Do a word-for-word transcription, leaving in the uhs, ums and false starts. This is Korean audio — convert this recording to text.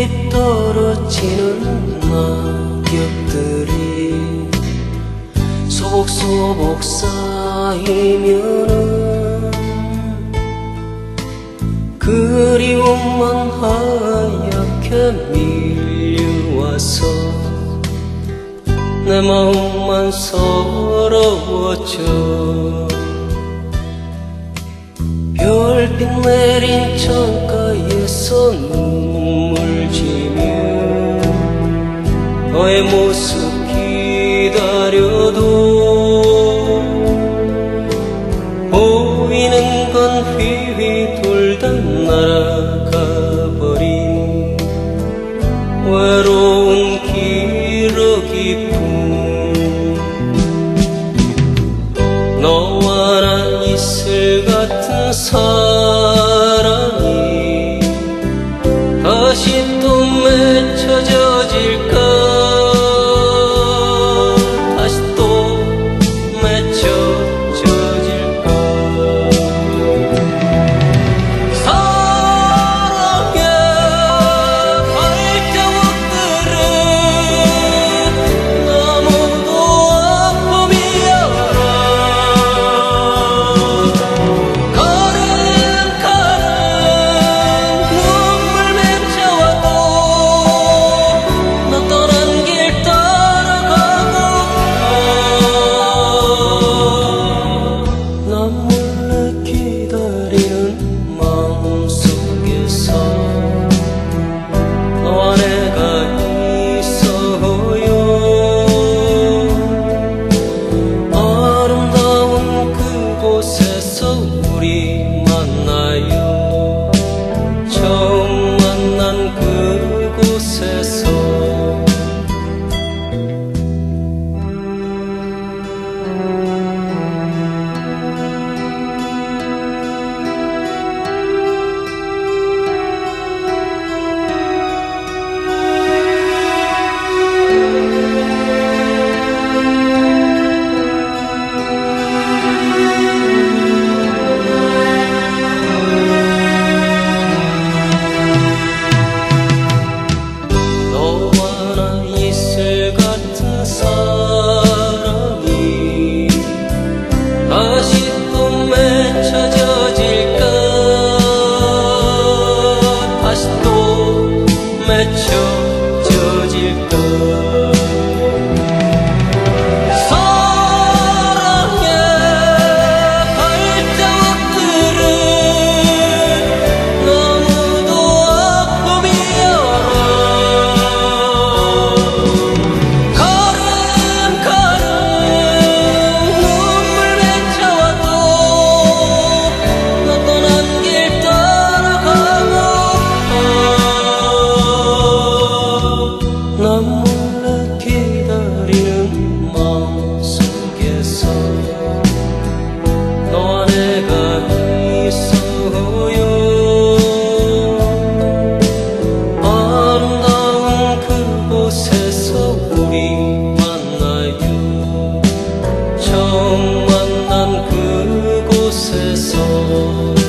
빗 떨어지는 낙엽들이 소복소복 쌓이면은 그리움만 하얗게 밀려와서 내 마음만 서러워져. 별빛 내린 창가에서 눈물 지며 너의 모습 기다려도 보이는 건 휘휘 돌다 날아가버린 외로운 기러기뿐. 너와 나 이슬 같은 사랑이 다시 또 맺혀져질까. 다시 또 맺혀져질까. 사랑의 발자국들은 너무도 아픔이야. 우리 만나요. 처음 만난 그곳에서. 사랑이 다시 또 맺혀져질까. 다시 또 맺혀져질까. 사랑의 발자국들은 너무도 아픔이야. 난 몰래 기다리는 마음속에서 너와 내가 있어요. 아름다운 그곳에서 우리 만나요. 처음 만난 그곳에서.